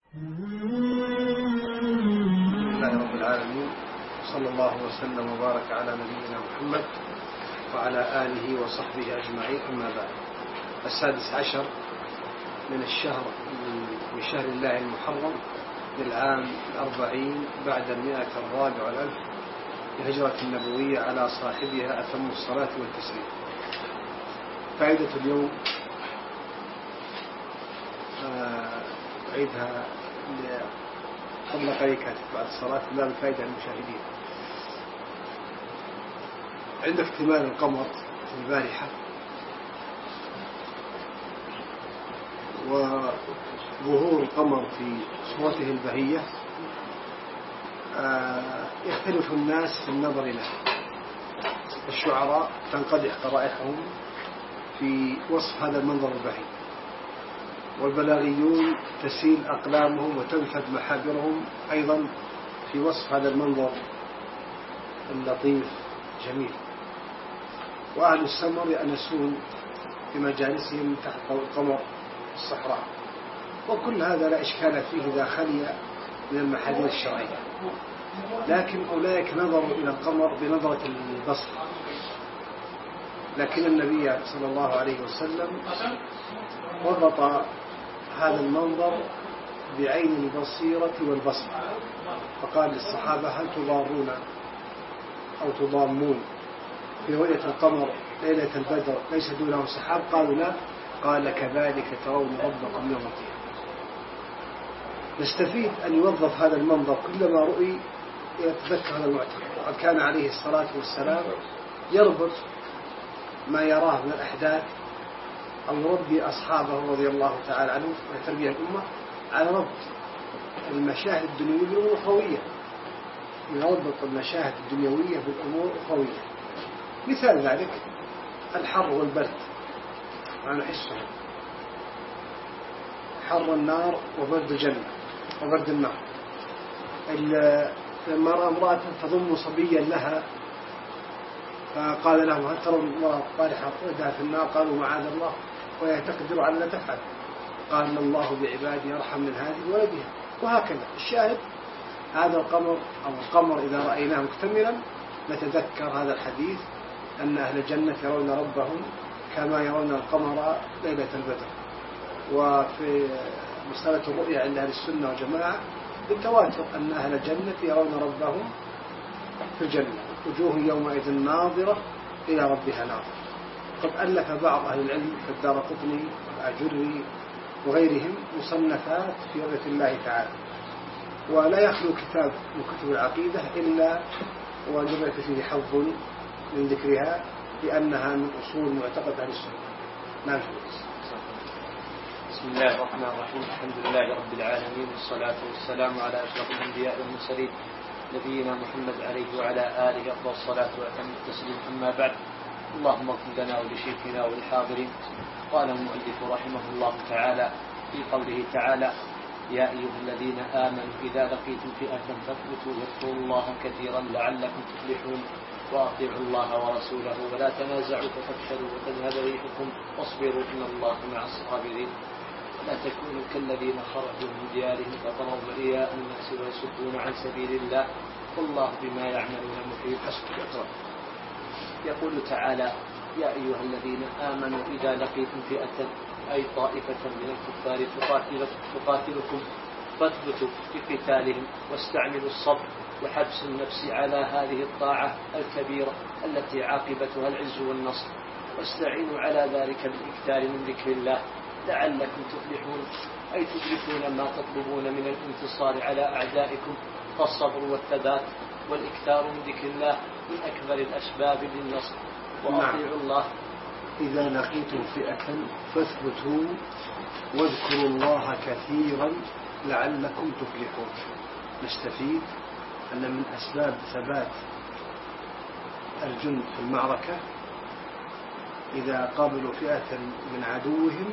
لله رب العالمين، صلى الله وسلم وبارك على نبينا محمد وعلى آله وصحبه أجمعين. أما بعد، 16 من شهر الله المحرم للعام 40 بعد 104 الهجرة النبوية على صاحبها أتم الصلاة والتسليم. فائدة اليوم أعيدها قبل قليل بعد الصلاة لا الفائدة للمشاهدين. عند اكتمال القمر البارحة وظهور القمر في صورته البهية يختلف الناس في النظر له. الشعراء تنقدح قرائحهم في وصف هذا المنظر البهي، والبلاغيون تسيل أقلامهم وتنفد محابرهم أيضا في وصف هذا المنظر اللطيف جميل. وأهل السمر يأنسون في مجالسهم تحت ضوء القمر الصحراء، وكل هذا لا إشكال فيه إذا خلي من المحاذير الشرعية. لكن أولئك نظروا إلى القمر بنظرة البصر، لكن النبي صلى الله عليه وسلم ورط هذا المنظر بعين البصيرة والبصر، فقال للصحابة: هل تضارون أو تضامون في رؤية القمر ليلة البدر ليس دونه سحاب؟ قالوا لا. قال: كذلك ترون ربكم يوم القيامة. نستفيد أن يوظف هذا المنظر كلما رؤي يتذكر هذا المعتقد. وقد كان عليه الصلاة والسلام يربط ما يراه من الأحداث أو يربي أصحابه رضي الله تعالى عنهم وتربية الأمة على ربط المشاهد الدنيوية بالأمور الأخروية، يربط المشاهد الدنيوية بالأمور الأخروية. مثال ذلك الحر والبرد، ما نحسه، حر النار وبرد الجنة وبرد النار. لما رأى امرأة تضم صبيا لها فقال لهم: هل ترون الله طارحة ولدها في النار؟ قالوا: معاذ الله، وهي تقدر على لا تفعل. قال: الله بعباده أرحم من هذه ولدها. وهكذا. الشاهد هذا القمر أو القمر إذا رأيناه مكتملا نتذكر هذا الحديث أن أهل الجنة يرون ربهم كما يرون القمر ليلة البدر. وفي مسألة الرؤيا عند أهل السنة والجماعة بالتواتر أن أهل الجنة يرون ربهم في الجنة، وجوه يومئذ ناظرة إلى ربها ناظرة. قد ألف بعض أهل العلم كالدارقطني والآجري وغيرهم مصنفات في رؤية الله تعالى، ولا يخلو كتاب من كتب العقيدة إلا وجمعت فيه حظ من ذكرها لأنها من أصول معتقد أهل السنة. نعم. بسم الله الرحمن الرحيم. الحمد لله رب العالمين، والصلاة والسلام على أشرف الأنبياء والمرسلين نبينا محمد عليه وعلى آله أفضل الصلاة وأتم التسليم. أما بعد، اللهم اغفر لنا ولشيخنا وللحاضرين. قال المؤلف رحمه الله تعالى في قوله تعالى: يا أيها الذين آمنوا إذا لقيتم فئة فاثبتوا واذكروا الله كثيرا لعلكم تفلحون وأطيعوا الله ورسوله ولا تنازعوا فتفشلوا وتذهب ريحكم واصبروا إن الله مع الصابرين. لا تكونوا كالذين خرجوا من ديارهم بطرا ورئاء الناس ويصدون عن سبيل الله والله بما يعملون محيط. يقول تعالى: يا أيها الذين آمنوا إذا لقيتم فئة أي طائفة من الكفار تقاتلكم فاثبتوا في قتالهم واستعملوا الصبر وحبس النفس على هذه الطاعة الكبيرة التي عاقبتها العز والنصر، واستعينوا على ذلك بالإكثار من ذكر الله لعلكم تفلحون، أي تدركون ما تطلبون من الانتصار على أعدائكم. فالصبر والثبات والإكثار من ذكر الله من أكبر الأسباب للنصر. وأطيعوا الله. إذا لقيتم فئة فاثبتوا واذكروا الله كثيرا لعلكم تفلحون. نستفيد أن من أسباب ثبات الجند في المعركة إذا قابلوا فئة من عدوهم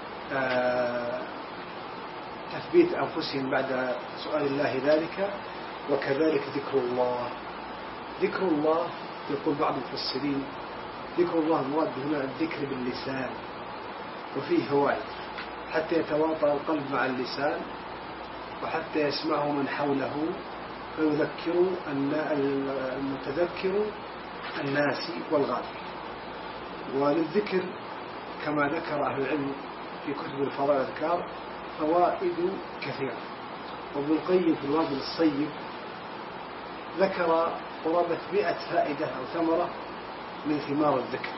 تثبيت أنفسهم بعد سؤال الله ذلك، وكذلك ذكر الله. ذكر الله يقول بعض المفسرين ذكر الله المراد هنا الذكر باللسان، وفيه فوائد حتى يتواطأ القلب مع اللسان وحتى يسمعه من حوله فيذكر المتذكر الناس والغافل. وللذكر كما ذكر أهل العلم في كتب الفضائل والأذكار فوائد كثيرة. وابن القيم في الوابل الصيب ذكر قرابة 100 فائدة أو ثمرة من ثمار الذكر.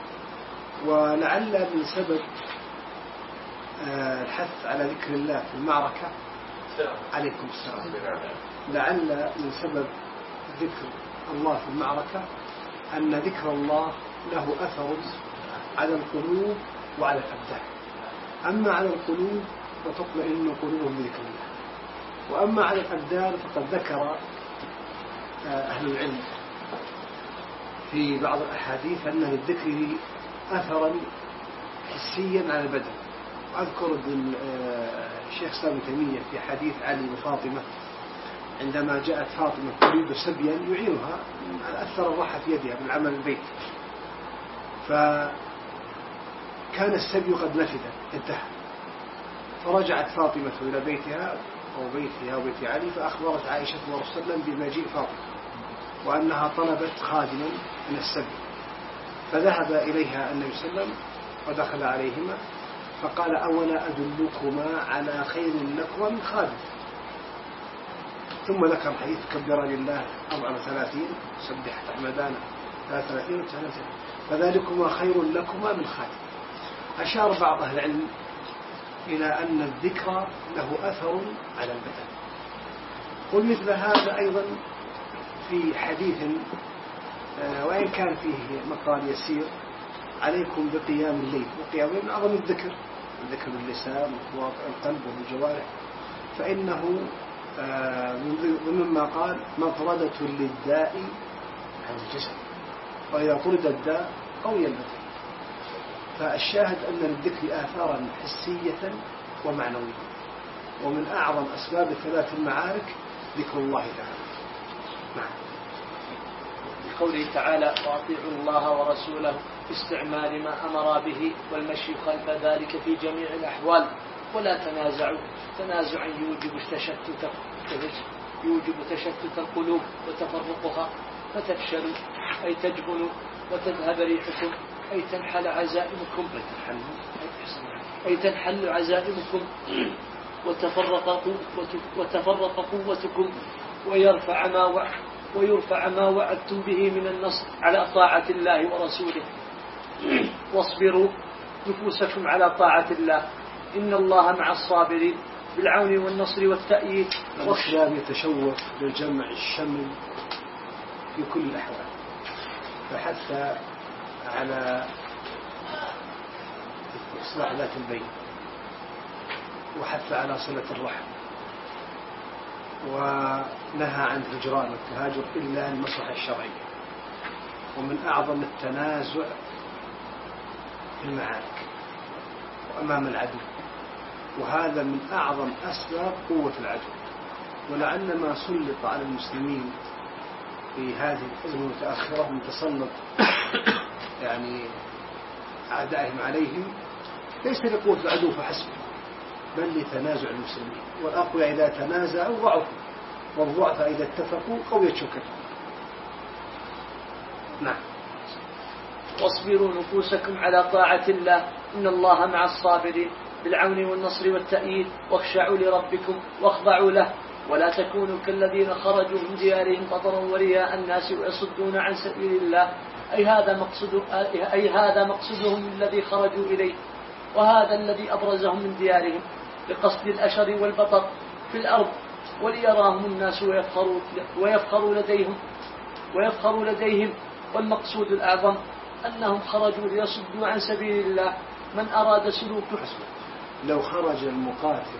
ولعل من سبب الحث على ذكر الله في المعركة عليكم السلام، لعل من سبب ذكر الله في المعركة أن ذكر الله له أثر على القلوب وعلى الأبدان. أما على القلوب فتطمئن قلوبهم بذكر الله، وأما على الأبدان فقد ذكر أهل العلم في بعض الأحاديث أن للذكر أثرا حسيا على البدن. أذكر الشيخ سامي تيمية في حديث علي وفاطمة عندما جاءت فاطمة تريد سبيا يعينها، أثر الراحة في يدها من عمل البيت، فكان السبي قد نفذ انتهى، فرجعت فاطمة إلى بيتها أو بيتها وبيت علي فأخبرت عائشة ورسول الله عليه وسلم بمجيء فاطمة وأنها طلبت خادما من السبي. فذهب إليها النبي صلى الله عليه وسلم ودخل عليهما فقال أولا أدلكما على خير لكما من خادم. ثم ذكر حديث كبر لله 34 سبح حمدان 33 فذلكما خير لكما من خادم. أشار بعض أهل العلم إلى أن الذكر له أثر على البدن. قل مثل هذا أيضا في حديث وإن كان فيه مقال يسير عليكم بقيام الليل. وقيام الليل من أعظم الذكر، الذكر باللسان والقلب والجوارح، فإنه مما قال مطردة للداء عن الجسد، وإذا طرد الداء قوي البدن. فالشاهد أن للذكر آثارا حسية ومعنوية، ومن أعظم أسباب ثبات المعارك ذكر الله تعالى. نعم. بقوله تعالى وأطيعوا الله ورسوله في استعمال ما أمر به والمشي خلف ذلك في جميع الأحوال ولا تنازعوا تنازعا يوجب تشتت القلوب وتفرقها فتفشلوا أي تجبنوا وتذهب ريحكم أي تنحل عزائمكم وتفرق قوتكم ويرفع ما وعدتم به من النصر على طاعة الله ورسوله. واصبروا نفوسكم على طاعة الله إن الله مع الصابرين بالعون والنصر والتأييد. والإسلام يتشوف للجمع الشمل في كل الأحوال، فحتى على إصلاح ذات البين، وحتى على صلة الرحم، ونهى عن الهجران والتهاجر إلا المصلحة الشرعية. ومن أعظم التنازع في المعارك وأمام العدو، وهذا من أعظم أسباب قوة العدو. ولعل ما سلط على المسلمين في هذه الأزمة المتأخرة من تسلط يعني أعدائهم عليهم ليس لقوة العدو فحسب، بل لتنازع المسلمين. والأقوياء إذا تنازعوا ضعفوا، والضعفاء إذا اتفقوا قويت شوكتهم. نعم. واصبروا نفوسكم على طاعة الله إن الله مع الصابرين بالعون والنصر والتأييد واخشعوا لربكم واخضعوا له ولا تكونوا كالذين خرجوا من ديارهم بطرا ورياء الناس ويصدون عن سبيل الله أي هذا مقصدهم الذي خرجوا إليه، وهذا الذي أبرزهم من ديارهم بقصد الأشر والبطر في الأرض وليراهم الناس ويفخروا لديهم. والمقصود الأعظم أنهم خرجوا ليصدوا عن سبيل الله من أراد سلوكه. لو خرج المقاتل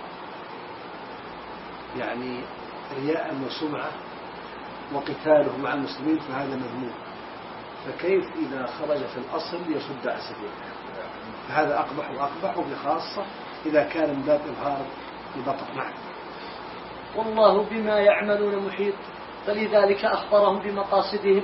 يعني رياء وسمعة وقتاله مع المسلمين فهذا مذموم، فكيف إذا خرج في الأصل يصد عن سبيل الله؟ فهذا أقبح وأقبح، وبخاصة إذا كان من باب إظهار البطر. نعم. والله بما يعملون محيط، فلذلك أخبرهم بمقاصدهم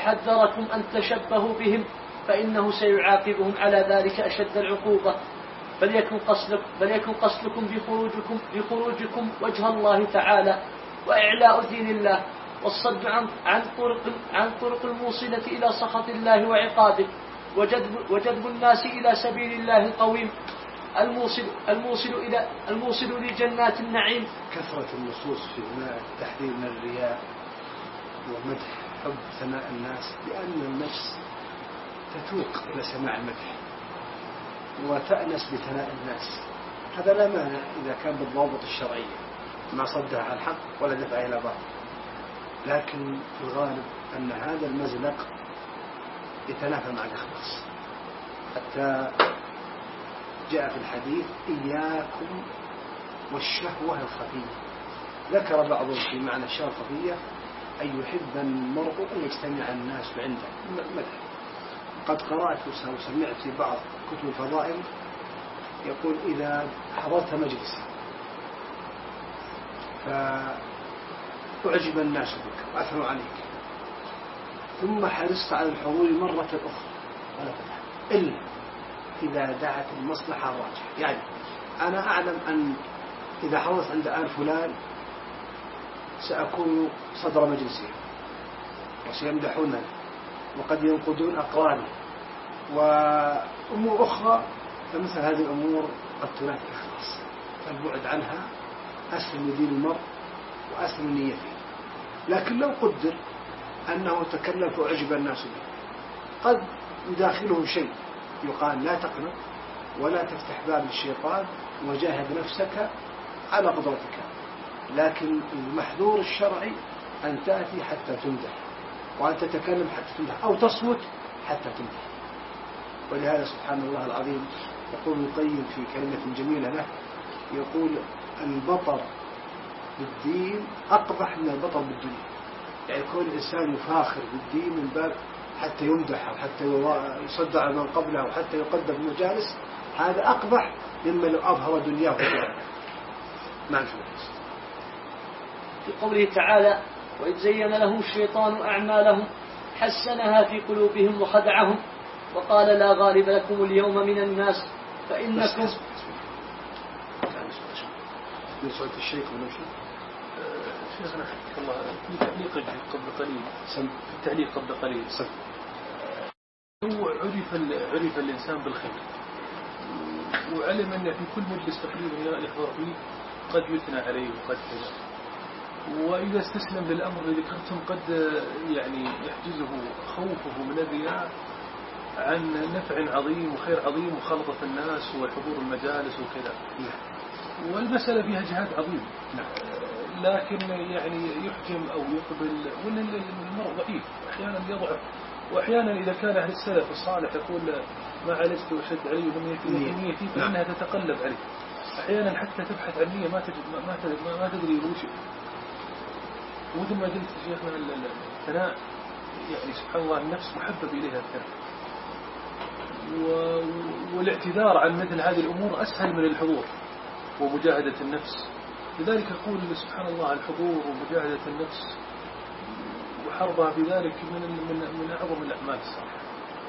وحذركم أن تشبهوا بهم فإنه سيعاقبهم على ذلك أشد العقوبة. فليكن قصدكم بخروجكم وجه الله تعالى وإعلاء دين الله، والصد عن طرق الموصلة إلى سخط الله وعقابه، وجذب الناس إلى سبيل الله القويم الموصل لجنات النعيم. كثرة النصوص في التحذير من الرياء ومدح حب ثناء الناس، لأن النفس تتوق إلى سماع المدح وتأنس بثناء الناس. هذا لا مانع إذا كان بالضوابط الشرعية، ما صدها على الحق ولا دفع إلى باطل، لكن في الغالب أن هذا المزلق يتنافى مع الإخلاص، حتى جاء في الحديث إياكم والشهوة الخفية. ذكر بعضهم في معنى الشهوة الخفية أن يحب المرء أن يجتمع الناس عنده مدح. قد قرأت وسمعت في بعض كتب الفضائل يقول إذا حضرت مجلسا فأعجب الناس بك وأثنوا عليك، ثم حرصت على الحضور مرة أخرى ولا تدع إلا إذا دعت المصلحة الراجحة. يعني أنا أعلم أن إذا حضرت عند آل فلان سأكون صدر مجلسي وسيمدحونني وقد ينقدون أقوالي وأمور أخرى، فمثل هذه الأمور قد تنافي الإخلاص، فالبعد عنها أسلم لدين المرء وأسلم نيته. لكن لو قدر أنه تكلم فأعجب الناس به، قد يداخله شيء يقال لا تقنط ولا تفتح باب الشيطان وجاهد نفسك على قدرتك، لكن المحذور الشرعي أن تأتي حتى تمدح، وأن تتكلم حتى تمدح، أو تصمت حتى تمدح. ولهذا سبحان الله العظيم يقول ابن القيم في كلمة جميلة له، يقول البطر بالدين أقبح من البطر بالدنيا. يعني كل إنسان يفاخر بالدين من باب حتى يمدح أو حتى يصدع من قبله أو حتى يقدم في المجالس، هذا أقبح مما لو أظهر دنياه. نعم. في قوله تعالى: وإذ زين لهم الشيطان أعمالهم حسنها في قلوبهم وخدعهم وقال لا غالب لكم اليوم من الناس فإنكم. من صوت الشيخ ونمشي. شيخنا حفظك الله، في تعليق قبل قليل، التعليق قبل قليل هو عرف الإنسان بالخير، وعلم أن في كل مجلس تقريبا يحضر فيه قد يثنى عليه وقد كذا، وإذا استسلم للأمر الذي ذكرتم قد يعني يحجزه خوفه من الرياء عن نفع عظيم وخير عظيم وخلطة الناس وحضور المجالس وكذا. والمسألة فيها جهاد عظيم، لكن يعني يحجم أو يقبل، وأن المرء ضعيف أحيانا يضعف، وأحيانا إذا كان أهل السلف الصالح يقول ما علجت وشد علي ولم يكن نيتي فإنها تتقلب عليه. أحيانا حتى تبحث عن نية ما تدري وش. ومثل ما قلت شيخنا الثناء، يعني سبحان الله النفس محبب إليها الثناء، والاعتذار عن مثل هذه الأمور أسهل من الحضور ومجاهدة النفس. لذلك أقول سبحان الله الحضور ومجاهدة النفس وحربها بذلك من أعظم الأعمال الصالحة.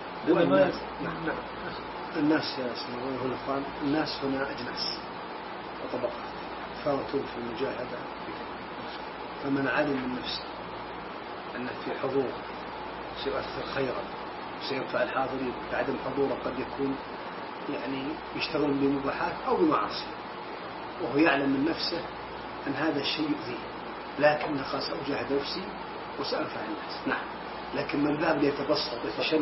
الناس يا سيدي الأخوان، الناس هنا أجناس وطبقات، فوتوا في المجاهدة. فمن علم من نفسه أن في حضور سيؤثر خيرا سينفع الحاضرين، بعدم حضوره قد يكون يعني يشتغل بمباحات أو بمعاصي، وهو يعلم من نفسه أن هذا الشيء يؤذيه، لكن قال سأجاهد نفسي وسأنفع الناس. نعم، لكن من ذهب ليتبسط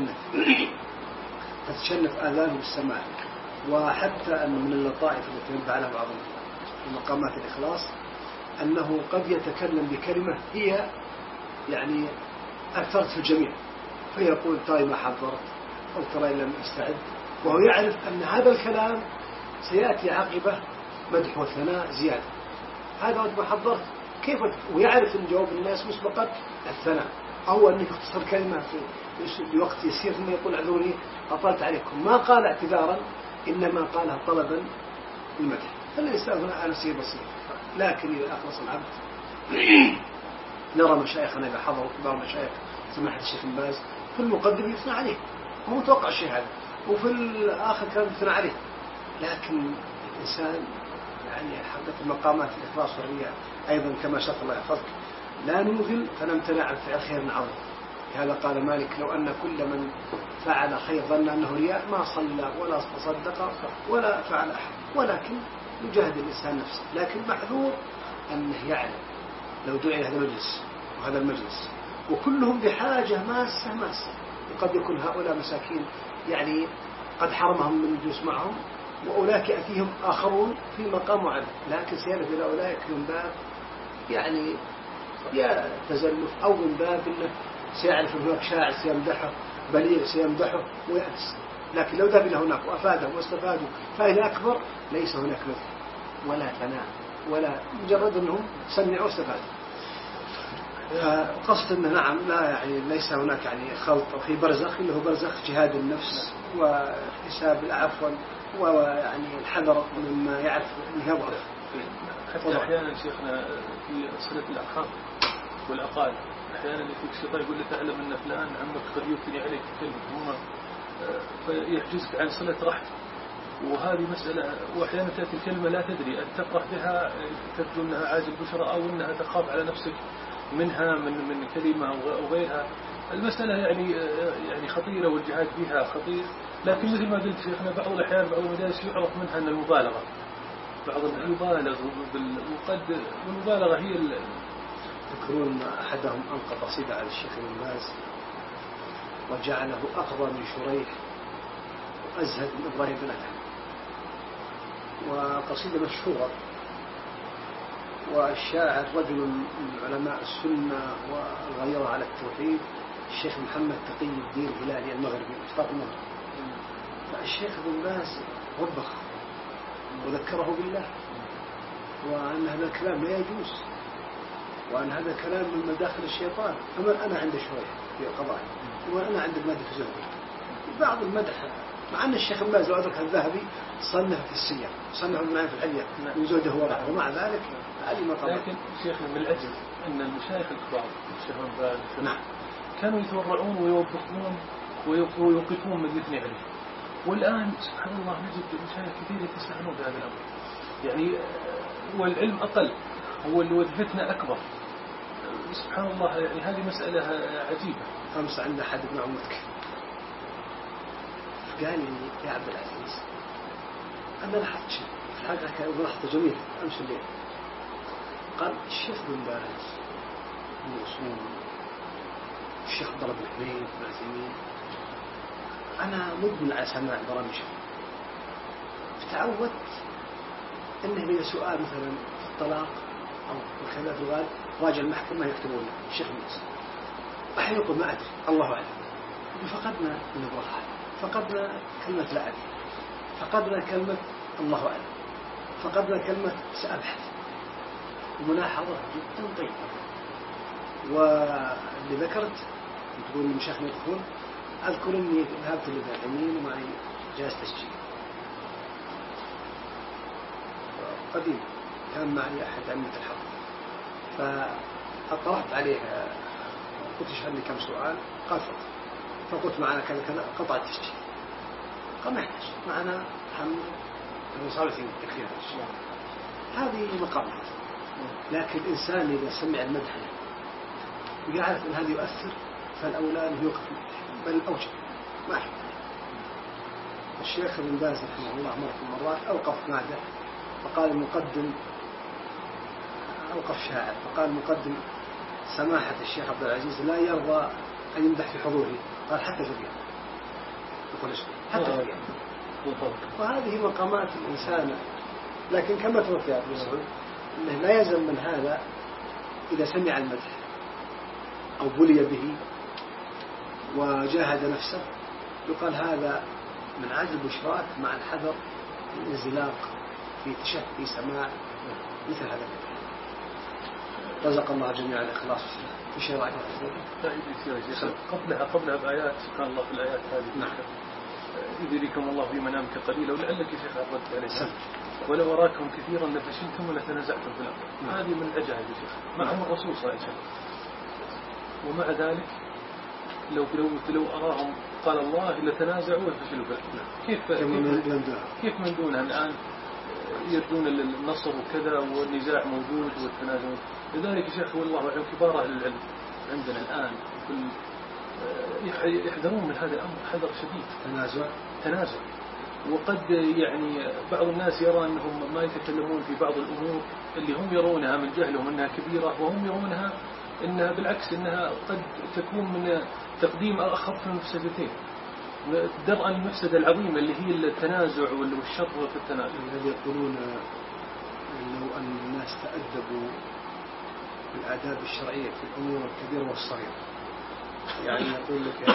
تتشنف آذانه بالسماع. وحتى أن من اللطائف التي ينبع على بعض في مقامات الإخلاص أنه قد يتكلم بكلمة هي يعني أثرت في الجميع، فيقول ترى ما حضرت أو ترى لم أستعد، وهو يعرف أن هذا الكلام سيأتي عقبه مدح وثناء زيادة. هذا وقت ما حضرت كيف، ويعرف أن جواب الناس مسبقة الثناء، أو أنه يختصر كلمة في وقت يسير ثم يقول اعذروني أطلت عليكم، ما قال اعتذارا إنما قالها طلبا للمدح. فالإنسان هنا أنسي بسيط، لكن إذا أخلص العبد نرى مشايخنا إذا حضروا كبار مشايخ سماحة الشيخ بن باز في المقدم يثنى عليه، هو متوقع الشيء هذا، وفي الآخر كان يثنى عليه، لكن الإنسان يعني حقت المقامات الإخلاص والرياء أيضا كما شرط الله يحفظك لا نوغل فنمتنع عن فعل خير عظيم. هذا قال مالك لو أن كل من فعل خير ظن أنه رياء ما صلى ولا تصدق ولا فعل أحد، ولكن يجاهد الإنسان نفسه. لكن محذور أنه يعلم لو دعي هذا المجلس وهذا المجلس وكلهم بحاجة ماسة وقد يكون هؤلاء مساكين يعني قد حرمهم من الجلوس معهم، وأولئك يأتيهم آخرون في مقام معين، لكن سيادة إلى أولئك من باب يعني يا تزلف أو من باب أنه سيعرف أن هناك شاعر سيمدحه بليغ سيمدحه ويأتس. لكن لو ذهب إلى هناك وأفادهم واستفادوا فإلى أكبر ليس هناك مثل ولا ثناء ولا مجرد أنهم سمعوا واستفادوا. قصد أنه نعم لا يعني ليس هناك يعني خلط أو في برزخ اللي هو برزخ جهاد النفس وحساب العفو ويعني الحذر مما يعرف أنه يضعف. حتى أحيانا شيخنا في صلة الأرحام والأقارب أحيانا يفيك الشيطان يقول لك أعلم أن فلان عمك قد يثني عليك كلمة فيحجزك عن صلة رحم، وهذه مسألة. وأحيانا تأتي الكلمة لا تدري أن تفرح بها تبدو أنها عاجل بشرى أو أنها تخاف على نفسك منها من كلمة أو غيرها. المسألة يعني خطيرة والجهاد فيها خطير. لكن مثل ما قلت شيخنا بعض الأحيان بعض المدارس يعرف منها أن المبالغة بعض يبالغ وقد المبالغة هي يذكرون أحدهم ألقى قصيدة على الشيخ ابن باز وجعله أقضى من شريح وأزهد من إبراهيم بن أدهم، وقصيدة مشهورة. والشاعر رجل من علماء السنة والغيرة على التوحيد الشيخ محمد تقي الدين الهلالي المغربي اشتاق المغرب. فالشيخ ابن باز وبخ وذكره بالله وأن هذا الكلام لا يجوز وأن هذا كلام من مداخل الشيطان. فمن أنا عند شريح في قضاء ومن أنا عند المادة في زهري بعض المدح، مع أن الشيخ ابن باز وأدرك الذهبي صنف في السير صنف المعين في الحلية وزوده وراءه، ومع ذلك هذه مطلع. لكن شيخنا من الأجل أن المشايخ الكبار الشيخ ابن باز نعم كانوا يتورعون ويوبخون ويوقفون من يثني عليه، والآن سبحان الله نجد مشايخ كثير يتساهلون بهذا الأمر. يعني والعلم أقل هو اللي وظيفتنا أكبر. سبحان الله يعني هذه مسألة عجيبة. أمس عند أحد ابن عمتك قال لي يا عبد العزيز أنا لاحظت شيء حاجة ملاحظة جميلة أمس الليل. قال الشيخ بن باز الوصول الشيخ ضرب الحبيب بن عثيمين أنا مدمن على سماع برامجه، فتعودت أنه إذا سؤال مثلا في الطلاق أو الخلاف في الغالب راجع المحكمة يكتبون الشيخ باز أحيانا يقول ما أدري الله أعلم. فقدنا النبوة، فقدنا كلمة لا أدري، فقدنا كلمة الله أعلم، فقدنا كلمة سأبحث. ملاحظة جدا طيبة. واللي ذكرت تقول المشايخ يدخلون أذكر أني ذهبت للباحثين ومعي جهاز تسجيل قديم كان معي أحد أئمة الحق، فأطرحت عليه قلت اشهد لي كم سؤال قال فقلت معنا كذا كذا قطع التسجيل قال ما يحتاج معنا حمد المصابة في التكفير هذه مقامات. لكن الإنسان إذا سمع المدح ويعرف أن هذا يؤثر فالأولى أن يوقف بل الأوجه ما أحب. الشيخ ابن باز رحمه الله مرة من المرات أوقف ماذا فقال المقدم أوقف شاعر فقال المقدم سماحة الشيخ عبد العزيز لا يرضى أن يمدح في حضوره. قال حتى في الرياض يقول حتى في الرياض. وهذه مقامات الإنسان. لكن كما توفي أبو سعود أنه لا يلزم من هذا إذا سمع المدح أو بلي به وجاهد نفسه يقال هذا من عاجل الإشراك مع الحذر من الانزلاق في تشفي سماع مثل هذا المدح. رزق الله جميعا الإخلاص في شيء رأيك قبلها بآيات سبحان الله في الآيات هذه نعم يدريكم الله في منامك قليلا ولعلك يا شيخ أردت عليه ولو أراكم كثيرا لفشلتم ولتنازعتم في الأمر. هذه من العجائب يا شيخ معهم الرسول صلى الله عليه وسلم ومع ذلك لو أراهم قال الله لتنازعوا وفشلوا في الأمر. كيف من دونها الآن يردون النصر وكذا والنزاع موجود والتنازع؟ لذلك يا شيخ والله أعلم كبار أهل العلم عندنا الآن يحذرون من هذا الأمر حذر شديد. تنازع. وقد يعني بعض الناس يرى أنهم ما يتكلمون في بعض الأمور اللي هم يرونها من جهلهم أنها كبيرة، وهم يرونها أنها بالعكس أنها قد تكون من تقديم أخف المفسدتين، درءا المفسدة العظيمة اللي هي التنازع والشر في التنازع. الذي يقولون لو أن الناس تأدبوا بالآداب الشرعية في الأمور الكبيرة والصغيرة، يعني يقول لك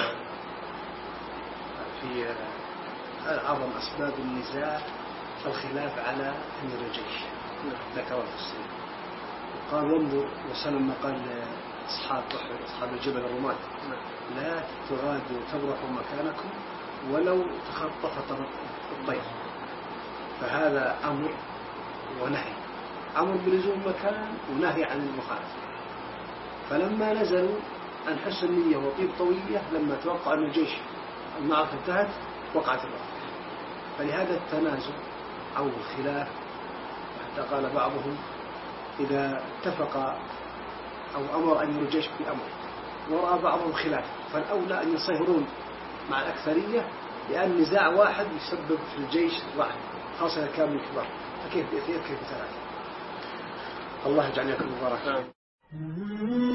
في أعظم أسباب النزاع الخلاف على أمير الجيش ذكر التفسير، وقال انظر وسلم ما قال أصحاب الجبل الرماد لا تغادوا تبرحوا مكانكم ولو تخطف الطير. فهذا أمر ونهي، أمر بلزوم مكان ونهي عن المخالفة. فلما نزلوا عن حسن النية وطيب طوية لما توقع أن الجيش المعركة انتهت وقعت الوقت. فلهذا التنازع أو الخلاف، حتى قال بعضهم إذا اتفق أو أمر أن الجيش بأمر ورأى بعضهم خلاف فالأولى أن يصهرون مع الأكثرية، لأن نزاع واحد يسبب في الجيش ضعف خاصة كامل الكبار، فكيف ثلاثة. الله يجعل لكم مبارك.